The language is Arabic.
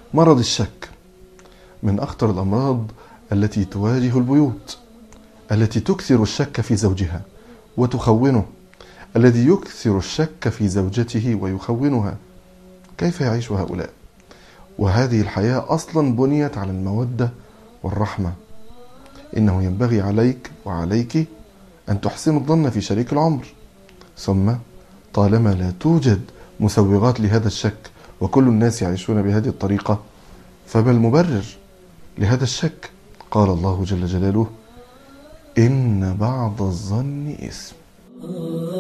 مرض الشك من أخطر الأمراض التي تواجه البيوت، التي تكثر الشك في زوجها وتخونه، الذي يكثر الشك في زوجته ويخونها. كيف يعيش هؤلاء؟ وهذه الحياة أصلا بنيت على المودة والرحمة. إنه ينبغي عليك وعليك أن تحسن الظن في شريك العمر. ثم طالما لا توجد مسوغات لهذا الشك وكل الناس يعيشون بهذه الطريقة، فما المبرر لهذا الشك؟ قال الله جل جلاله: إن بعض الظن إثم.